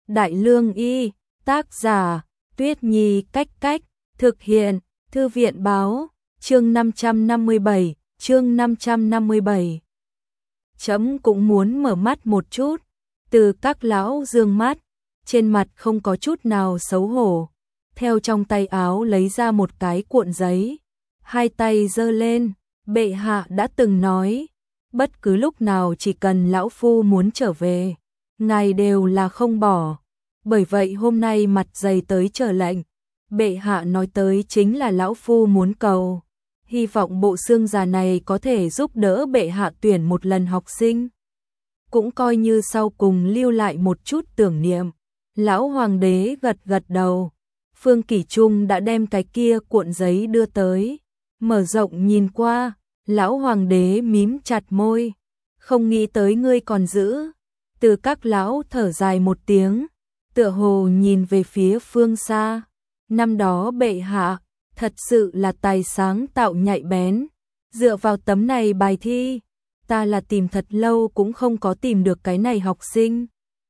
Đại Lương Y, tác giả, Tuyết Nhi Cách Cách, thực hiện, Thư viện Báo, chương 557, chương 557. Trẫm cũng muốn mở mắt một chút, Từ Các lão dương mắt, trên mặt không có chút nào xấu hổ, theo trong tay áo lấy ra một cái cuộn giấy, hai tay giơ lên, bệ hạ đã từng nói, bất cứ lúc nào chỉ cần lão phu muốn trở về, ngài đều là không bỏ. Bởi vậy hôm nay mặt dày tới chờ lệnh, bệ hạ nói tới chính là lão phu muốn cầu, hy vọng bộ xương già này có thể giúp đỡ bệ hạ tuyển một lần học sinh, cũng coi như sau cùng lưu lại một chút tưởng niệm. Lão hoàng đế gật gật đầu, Phương Kỷ Trung đã đem cái kia cuộn giấy đưa tới, mở rộng nhìn qua, lão hoàng đế mím chặt môi, không nghĩ tới ngươi còn giữ. Từ Các lão thở dài một tiếng, tựa hồ nhìn về phía phương xa, năm đó bệ hạ thật sự là tài sáng tạo nhạy bén, dựa vào tấm này bài thi, ta là tìm thật lâu cũng không có tìm được cái này học sinh.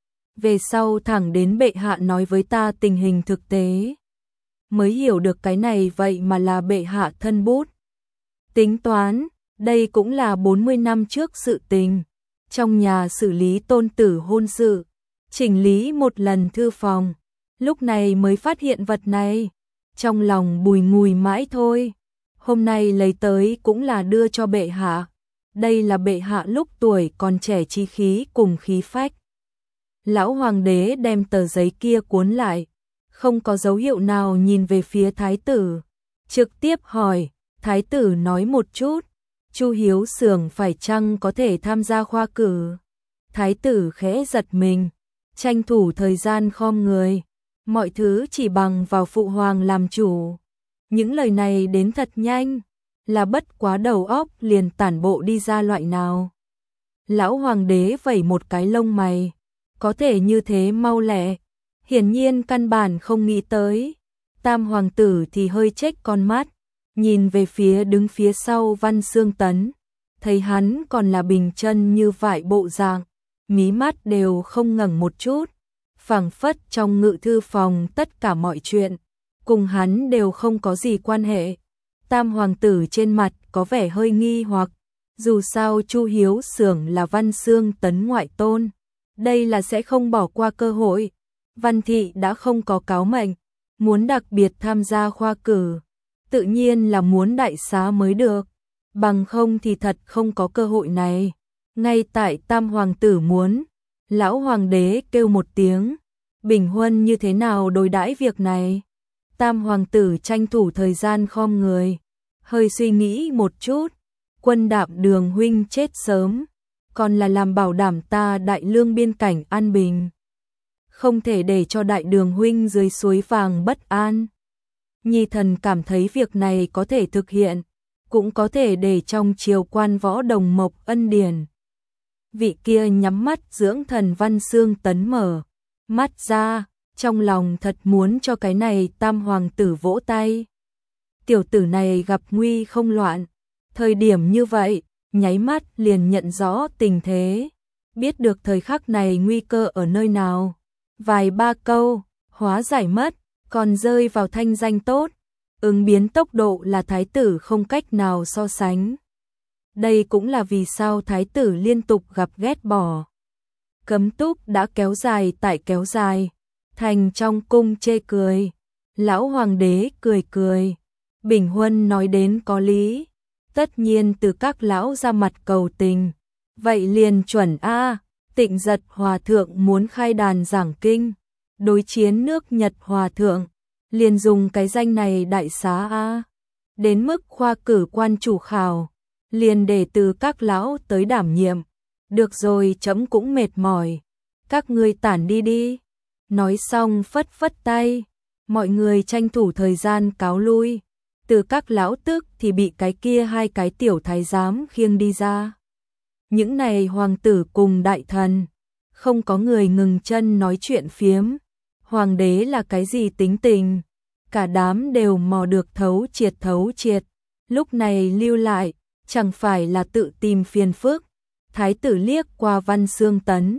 Về sau thẳng đến bệ hạ nói với ta tình hình thực tế, mới hiểu được cái này vậy mà là bệ hạ thân bút. Tính toán, đây cũng là 40 năm trước sự tình, trong nhà xử lý tôn tử hôn sự, chỉnh lý một lần thư phòng, lúc này mới phát hiện vật này, trong lòng bùi ngùi mãi thôi. Hôm nay lấy tới cũng là đưa cho bệ hạ, đây là bệ hạ lúc tuổi còn trẻ chí khí cùng khí phách. Lão hoàng đế đem tờ giấy kia cuốn lại, không có dấu hiệu nào nhìn về phía thái tử, trực tiếp hỏi, thái tử nói một chút, Chu Hiếu Xưởng phải chăng có thể tham gia khoa cử? Thái tử khẽ giật mình, tranh thủ thời gian khom người, mọi thứ chỉ bằng vào phụ hoàng làm chủ. Những lời này đến thật nhanh, là bất quá đầu óc liền tản bộ đi ra loại nào. Lão hoàng đế vẩy một cái lông mày, có thể như thế mau lẹ, hiển nhiên căn bản không nghĩ tới. Tam hoàng tử thì hơi chếch con mắt, nhìn về phía đứng phía sau Văn Xương Tấn, thấy hắn còn là bình chân như vại bộ dạng, mí mắt đều không ngẩng một chút, phảng phất trong ngự thư phòng tất cả mọi chuyện cùng hắn đều không có gì quan hệ. Tam hoàng tử trên mặt có vẻ hơi nghi hoặc, dù sao Chu Hiếu Xưởng là Văn Xương Tấn ngoại tôn, đây là sẽ không bỏ qua cơ hội. Văn thị đã không có cáo mệnh, muốn đặc biệt tham gia khoa cử, tự nhiên là muốn đại xá mới được, bằng không thì thật không có cơ hội này. Ngay tại tam hoàng tử muốn, lão hoàng đế kêu một tiếng, Bình Huân như thế nào đối đãi việc này? Tam hoàng tử tranh thủ thời gian khom người, hơi suy nghĩ một chút, Quân Đạm Đường huynh chết sớm, còn là làm bảo đảm ta Đại Lương biên cảnh an bình, không thể để cho Đại Đường huynh dưới suối vàng bất an. Nhi thần cảm thấy việc này có thể thực hiện, cũng có thể để trong triều quan võ đồng mộc ân điển. Vị kia nhắm mắt dưỡng thần Văn Xương Tấn mở mắt ra, trong lòng thật muốn cho cái này tam hoàng tử vỗ tay. Tiểu tử này gặp nguy không loạn, thời điểm như vậy, nháy mắt liền nhận rõ tình thế, biết được thời khắc này nguy cơ ở nơi nào. Vài ba câu, hóa giải mất, còn rơi vào thanh danh tốt, ứng biến tốc độ là thái tử không cách nào so sánh. Đây cũng là vì sao thái tử liên tục gặp ghét bỏ. Cấm túc đã kéo dài tại kéo dài, thành trong cung chê cười. Lão hoàng đế cười cười, Bình Huân nói đến có lý, tất nhiên Từ Các lão ra mặt cầu tình, vậy liền chuẩn a. Tịnh Giật hòa thượng muốn khai đàn giảng kinh, đối chiến nước Nhật hòa thượng, liền dùng cái danh này đại xá a. Đến mức khoa cử quan chủ khảo, liền để Từ Các lão tới đảm nhiệm. Được rồi, trẫm cũng mệt mỏi, các ngươi tản đi đi. Nói xong phất phất tay, mọi người tranh thủ thời gian cáo lui. Từ Các lão tức thì bị cái kia hai cái tiểu thái giám khiêng đi ra. Những này hoàng tử cùng đại thần, không có người ngừng chân nói chuyện phiếm. Hoàng đế là cái gì tính tình, cả đám đều mò được thấu triệt. Lúc này lưu lại, chẳng phải là tự tìm phiền phức. Thái tử liếc qua Văn Xương Tấn,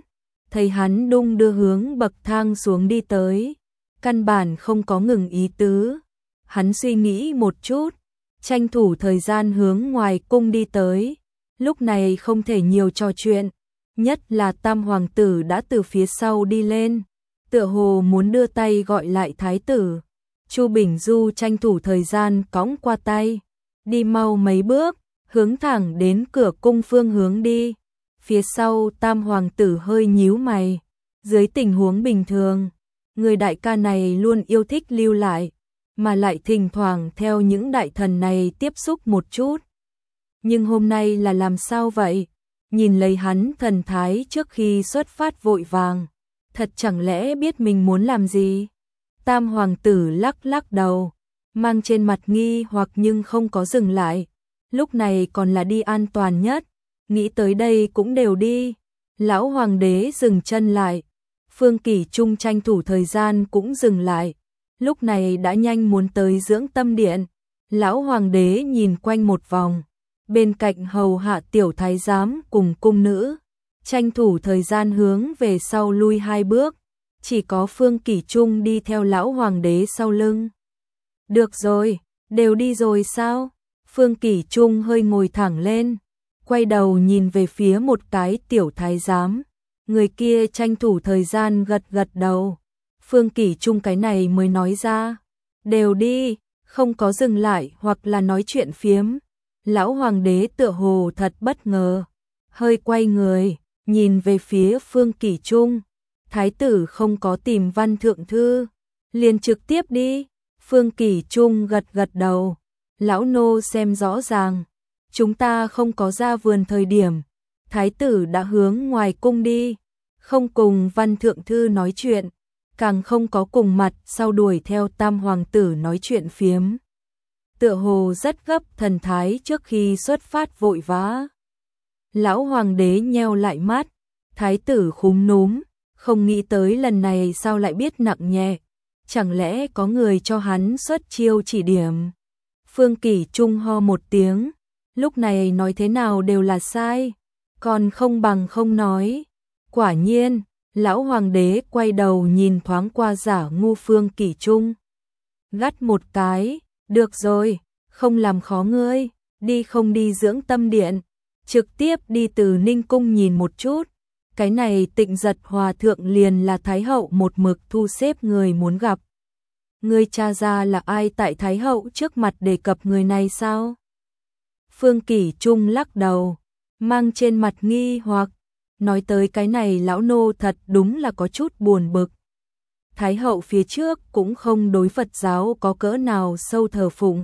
thấy hắn đung đưa hướng bậc thang xuống đi tới, căn bản không có ngừng ý tứ. Hắn suy nghĩ một chút, tranh thủ thời gian hướng ngoài cung đi tới, lúc này không thể nhiều trò chuyện, nhất là Tam hoàng tử đã từ phía sau đi lên, tựa hồ muốn đưa tay gọi lại thái tử. Chu Bình Du tranh thủ thời gian cõng qua tay, đi mau mấy bước, hướng thẳng đến cửa cung phương hướng đi. Phía sau Tam hoàng tử hơi nhíu mày, dưới tình huống bình thường, người đại ca này luôn yêu thích lưu lại, mà lại thỉnh thoảng theo những đại thần này tiếp xúc một chút. Nhưng hôm nay là làm sao vậy? Nhìn lấy hắn thần thái trước khi xuất phát vội vàng, thật chẳng lẽ biết mình muốn làm gì? Tam hoàng tử lắc lắc đầu, mang trên mặt nghi hoặc nhưng không có dừng lại. Lúc này còn là đi an toàn nhất, nghĩ tới đây cũng đều đi. Lão hoàng đế dừng chân lại, Phương Kỷ Trung tranh thủ thời gian cũng dừng lại. Lúc này đã nhanh muốn tới dưỡng tâm điện. Lão hoàng đế nhìn quanh một vòng, bên cạnh hầu hạ tiểu thái giám cùng cung nữ, tranh thủ thời gian hướng về sau lui 2 bước, chỉ có Phương Kỷ Trung đi theo lão hoàng đế sau lưng. Được rồi, đều đi rồi sao? Phương Kỷ Trung hơi ngồi thẳng lên, quay đầu nhìn về phía một cái tiểu thái giám, người kia tranh thủ thời gian gật gật đầu. Phương Kỷ Trung cái này mới nói ra, đều đi, không có dừng lại hoặc là nói chuyện phiếm. Lão hoàng đế tựa hồ thật bất ngờ, hơi quay người, nhìn về phía Phương Kỷ Trung. Thái tử không có tìm văn thượng thư, liền trực tiếp đi. Phương Kỷ Trung gật gật đầu, lão nô xem rõ ràng, chúng ta không có ra vườn thời điểm, thái tử đã hướng ngoài cung đi, không cùng văn thượng thư nói chuyện, càng không có cùng mặt sau đuổi theo Tam hoàng tử nói chuyện phiếm. Tựa hồ rất gấp thần thái trước khi xuất phát vội vã. Lão hoàng đế nheo lại mắt, thái tử khúm núm, không nghĩ tới lần này sao lại biết nặng nhẹ, chẳng lẽ có người cho hắn xuất chiêu chỉ điểm. Phương Kỷ Trung ho một tiếng, lúc này nói thế nào đều là sai, còn không bằng không nói. Quả nhiên, lão hoàng đế quay đầu nhìn thoáng qua giả ngu Phương Kỷ Trung, gắt một cái, được rồi, không làm khó ngươi, đi không đi dưỡng tâm điện, trực tiếp đi từ Ninh cung nhìn một chút. Cái này Tịnh Giật hòa thượng liền là thái hậu một mực thu xếp người muốn gặp. Ngươi tra ra là ai tại thái hậu trước mặt đề cập người này sao? Phương Kỷ Trung lắc đầu, mang trên mặt nghi hoặc, nói tới cái này lão nô thật đúng là có chút buồn bực. Thái hậu phía trước cũng không đối Phật giáo có cỡ nào sâu thờ phụng.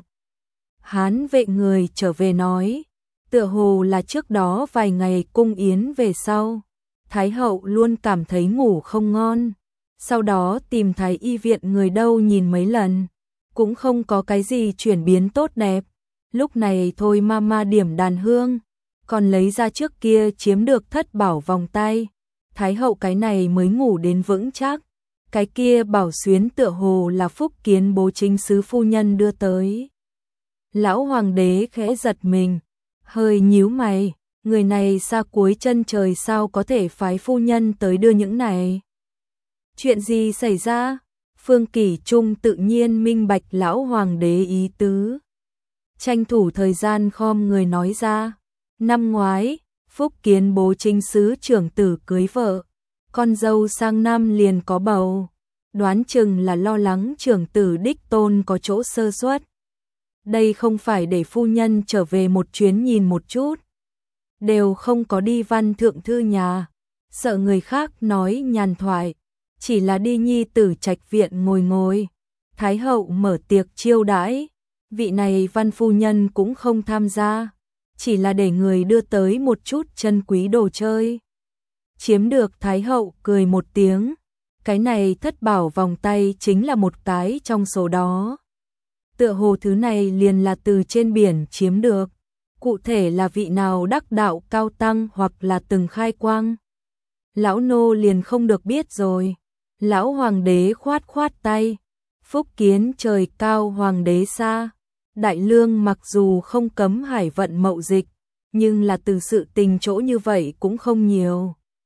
Hán vệ người trở về nói, tựa hồ là trước đó vài ngày cung yến về sau, thái hậu luôn cảm thấy ngủ không ngon, sau đó tìm thái y viện người đâu nhìn mấy lần, cũng không có cái gì chuyển biến tốt đẹp. Lúc này thôi mama điểm đàn hương, còn lấy ra trước kia chiếm được thất bảo vòng tay, thái hậu cái này mới ngủ đến vững chắc. Cái kia bảo xuyến tựa hồ là Phúc Kiến bố chính sứ phu nhân đưa tới. Lão hoàng đế khẽ giật mình, hơi nhíu mày, người này xa cuối chân trời sao có thể phái phu nhân tới đưa những này. Chuyện gì xảy ra? Phương Kỷ Trung tự nhiên minh bạch lão hoàng đế ý tứ. Tranh thủ thời gian khom người nói ra, năm ngoái, Phúc Kiến bố chính sứ trưởng tử cưới vợ, con dâu sang năm liền có bầu, đoán chừng là lo lắng trưởng tử đích tôn có chỗ sơ suất. Đây không phải để phu nhân trở về một chuyến nhìn một chút, đều không có đi văn thượng thư nhà, sợ người khác nói nhàn thoại, chỉ là đi nhi tử trạch viện ngồi ngồi. Thái hậu mở tiệc chiêu đãi, vị này văn phu nhân cũng không tham gia, chỉ là để người đưa tới một chút chân quý đồ chơi. Chiếm được thái hậu cười một tiếng, cái này thất bảo vòng tay chính là một cái trong số đó. Tựa hồ thứ này liền là từ trên biển chiếm được, cụ thể là vị nào đắc đạo cao tăng hoặc là từng khai quang. Lão nô liền không được biết rồi. Lão hoàng đế khoát khoát tay, Phúc Kiến trời cao hoàng đế xa, đại lương mặc dù không cấm hải vận mậu dịch, nhưng là từ sự tình chỗ như vậy cũng không nhiều.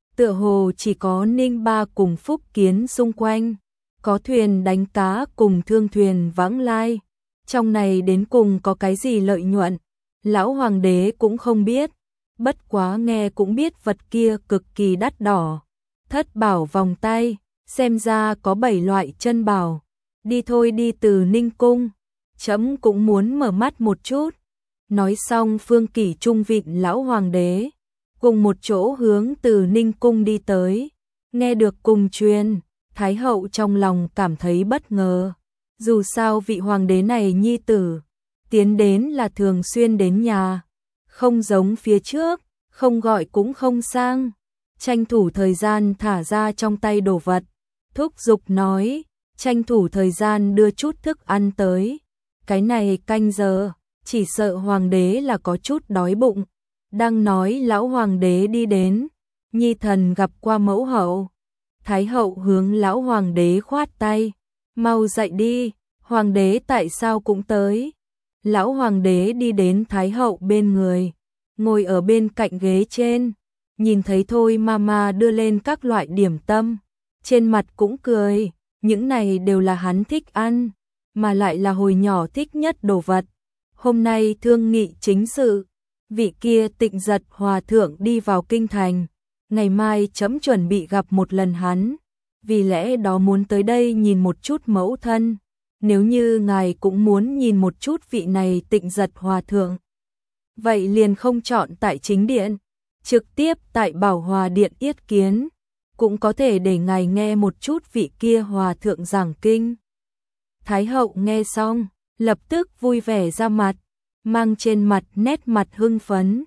tựa hồ chỉ có Ninh Ba cùng Phúc Kiến xung quanh, có thuyền đánh cá cùng thương thuyền vãng lai. Trong này đến cùng có cái gì lợi nhuận, lão hoàng đế cũng không biết, bất quá nghe cũng biết vật kia cực kỳ đắt đỏ. Thất bảo vòng tay, xem ra có 7 loại chân bảo. Đi thôi, đi từ Ninh Cung, trẫm cũng muốn mở mắt một chút. Nói xong Phương Kỷ trung vịn lão hoàng đế, cùng một chỗ hướng từ Ninh Cung đi tới. Nghe được cùng truyền, Thái hậu trong lòng cảm thấy bất ngờ. Dù sao vị hoàng đế này nhi tử, tiến đến là thường xuyên đến nhà, không giống phía trước, không gọi cũng không sang. Tranh thủ thời gian thả ra trong tay đồ vật, thúc giục nói, tranh thủ thời gian đưa chút thức ăn tới. Cái này canh giờ, chỉ sợ hoàng đế là có chút đói bụng. Đang nói lão hoàng đế đi đến, nhi thần gặp qua mẫu hậu. Thái hậu hướng lão hoàng đế khoát tay, mau dậy đi, hoàng đế tại sao cũng tới. Lão hoàng đế đi đến Thái hậu bên người, ngồi ở bên cạnh ghế trên, nhìn thấy thôi mama đưa lên các loại điểm tâm, trên mặt cũng cười, những này đều là hắn thích ăn, mà lại là hồi nhỏ thích nhất đồ vật. Hôm nay thương nghị chính sự, vị kia Tịnh Giật hòa thượng đi vào kinh thành, ngày mai chấm chuẩn bị gặp một lần hắn, vì lẽ đó muốn tới đây nhìn một chút mẫu thân. Nếu như ngài cũng muốn nhìn một chút vị này Tịnh Giật hòa thượng, vậy liền không chọn tại chính điện, trực tiếp tại Bảo Hòa điện yết kiến, cũng có thể để ngài nghe một chút vị kia hòa thượng giảng kinh. Thái hậu nghe xong, lập tức vui vẻ ra mặt, mang trên mặt nét mặt hưng phấn.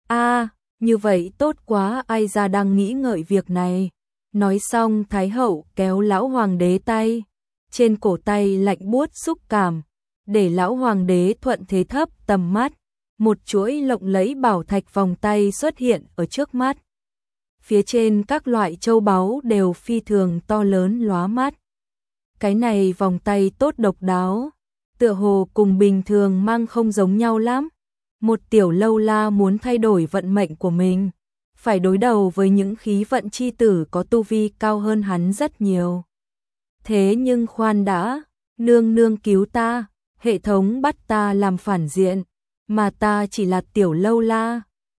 Như vậy tốt quá, ai ra đang nghĩ ngợi việc này. Nói xong Thái hậu kéo lão hoàng đế tay, trên cổ tay lạnh buốt xúc cảm, để lão hoàng đế thuận thế thấp tầm mắt, một chuỗi lộng lẫy bảo thạch vòng tay xuất hiện ở trước mắt. Phía trên các loại châu báu đều phi thường to lớn lóa mắt. Cái này vòng tay tốt độc đáo, tựa hồ cùng bình thường mang không giống nhau lắm. Một tiểu lâu la muốn thay đổi vận mệnh của mình, phải đối đầu với những khí vận chi tử có tu vi cao hơn hắn rất nhiều. Thế nhưng khoan đã, nương nương cứu ta, hệ thống bắt ta làm phản diện, mà ta chỉ là tiểu lâu la,